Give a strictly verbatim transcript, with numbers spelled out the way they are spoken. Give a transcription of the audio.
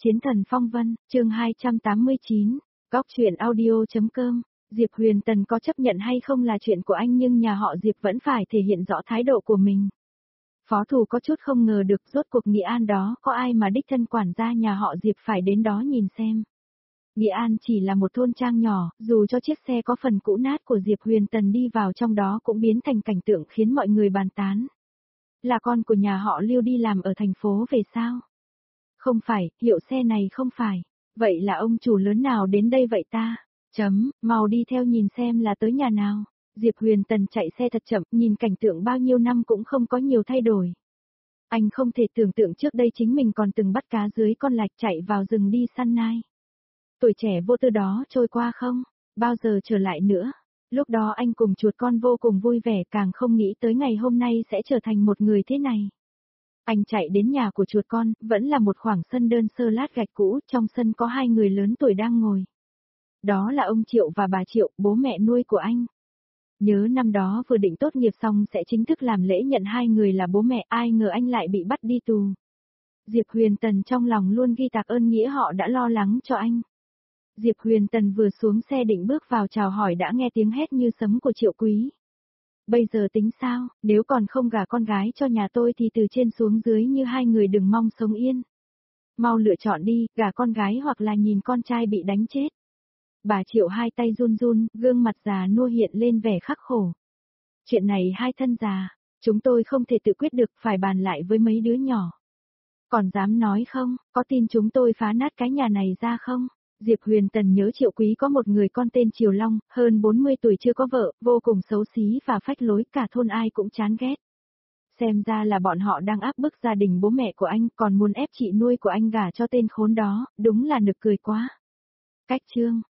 Chiến thần phong vân, chương hai trăm tám mươi chín, góc truyện audio.com, Diệp Huyền Tần có chấp nhận hay không là chuyện của anh nhưng nhà họ Diệp vẫn phải thể hiện rõ thái độ của mình. Phó Thủ có chút không ngờ được rốt cuộc Nghĩa An đó có ai mà đích thân quản gia nhà họ Diệp phải đến đó nhìn xem. Nghĩa An chỉ là một thôn trang nhỏ, dù cho chiếc xe có phần cũ nát của Diệp Huyền Tần đi vào trong đó cũng biến thành cảnh tượng khiến mọi người bàn tán. Là con của nhà họ Lưu đi làm ở thành phố về sao? Không phải, hiệu xe này không phải. Vậy là ông chủ lớn nào đến đây vậy ta? Chấm, mau đi theo nhìn xem là tới nhà nào. Diệp Huyền Tần chạy xe thật chậm, nhìn cảnh tượng bao nhiêu năm cũng không có nhiều thay đổi. Anh không thể tưởng tượng trước đây chính mình còn từng bắt cá dưới con lạch chạy vào rừng đi săn nai. Tuổi trẻ vô tư đó trôi qua không? Bao giờ trở lại nữa? Lúc đó anh cùng chuột con vô cùng vui vẻ, càng không nghĩ tới ngày hôm nay sẽ trở thành một người thế này. Anh chạy đến nhà của chuột con, vẫn là một khoảng sân đơn sơ lát gạch cũ, trong sân có hai người lớn tuổi đang ngồi. Đó là ông Triệu và bà Triệu, bố mẹ nuôi của anh. Nhớ năm đó vừa định tốt nghiệp xong sẽ chính thức làm lễ nhận hai người là bố mẹ, ai ngờ anh lại bị bắt đi tù. Diệp Huyền Tần trong lòng luôn ghi tạc ơn nghĩa họ đã lo lắng cho anh. Diệp Huyền Tần vừa xuống xe định bước vào chào hỏi đã nghe tiếng hét như sấm của Triệu Quý. Bây giờ tính sao, nếu còn không gả con gái cho nhà tôi thì từ trên xuống dưới như hai người đừng mong sống yên. Mau lựa chọn đi, gả con gái hoặc là nhìn con trai bị đánh chết. Bà Triệu hai tay run run, gương mặt già nua hiện lên vẻ khắc khổ. Chuyện này hai thân già, chúng tôi không thể tự quyết được, phải bàn lại với mấy đứa nhỏ. Còn dám nói không, có tin chúng tôi phá nát cái nhà này ra không? Diệp Huyền Tần nhớ Triệu Quý có một người con tên Triều Long, hơn bốn mươi tuổi chưa có vợ, vô cùng xấu xí và phách lối, cả thôn ai cũng chán ghét. Xem ra là bọn họ đang áp bức gia đình bố mẹ của anh, còn muốn ép chị nuôi của anh gả cho tên khốn đó, đúng là nực cười quá. Cách chương,